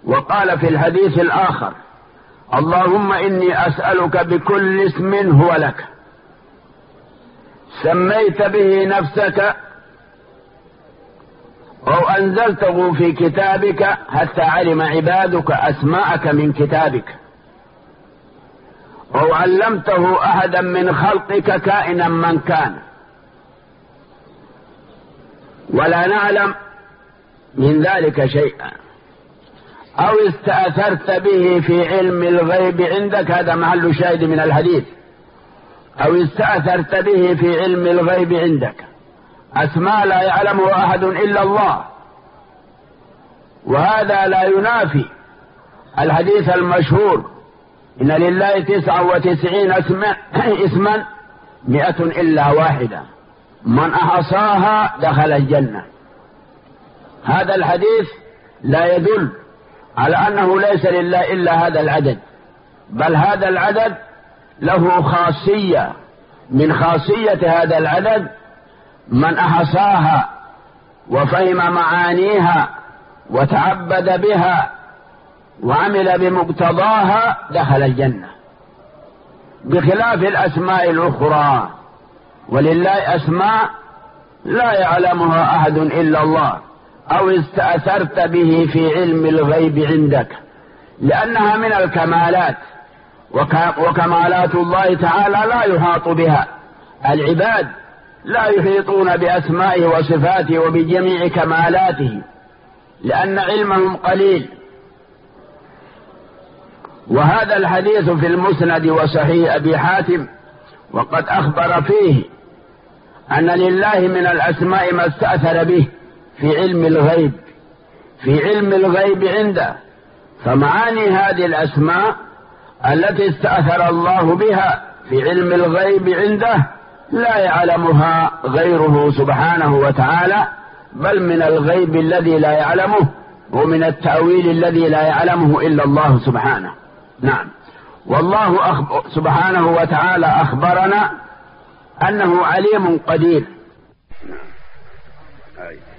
وقال في الحديث الآخر: اللهم إني أسألك بكل اسم هو لك سميت به نفسك أو أنزلته في كتابك حتى علم عبادك أسماءك من كتابك، أو علمته أحدا من خلقك كائنا من كان، ولا نعلم من ذلك شيئا، أو استأثرت به في علم الغيب عندك. هذا محل شاهد من الحديث: أو استأثرت به في علم الغيب عندك، أسماء لا يعلمها أحد إلا الله. وهذا لا ينافي الحديث المشهور: إن لله 99 اسما 100 إلا واحدة من أحصاها دخل الجنة. هذا الحديث لا يدل على أنه ليس لله إلا هذا العدد، بل هذا العدد له خاصية من خاصية هذا العدد: من أحصاها وفهم معانيها وتعبد بها وعمل بمقتضاها دخل الجنة، بخلاف الأسماء الأخرى. ولله أسماء لا يعلمها أحد إلا الله. أو استأثرت به في علم الغيب عندك، لأنها من الكمالات، وكمالات الله تعالى لا يحاط بها. العباد لا يحيطون بأسمائه وصفاته وبجميع كمالاته، لأن علمهم قليل. وهذا الحديث في المسند وصحيح أبي حاتم، وقد أخبر فيه أن لله من الأسماء ما استأثر به في علم الغيب، في علم الغيب عنده. فمعاني هذه الأسماء التي استأثر الله بها في علم الغيب عنده لا يعلمها غيره سبحانه وتعالى، بل من الغيب الذي لا يعلمه، ومن التأويل الذي لا يعلمه إلا الله سبحانه. نعم. والله سبحانه وتعالى أخبرنا أنه عليم قدير.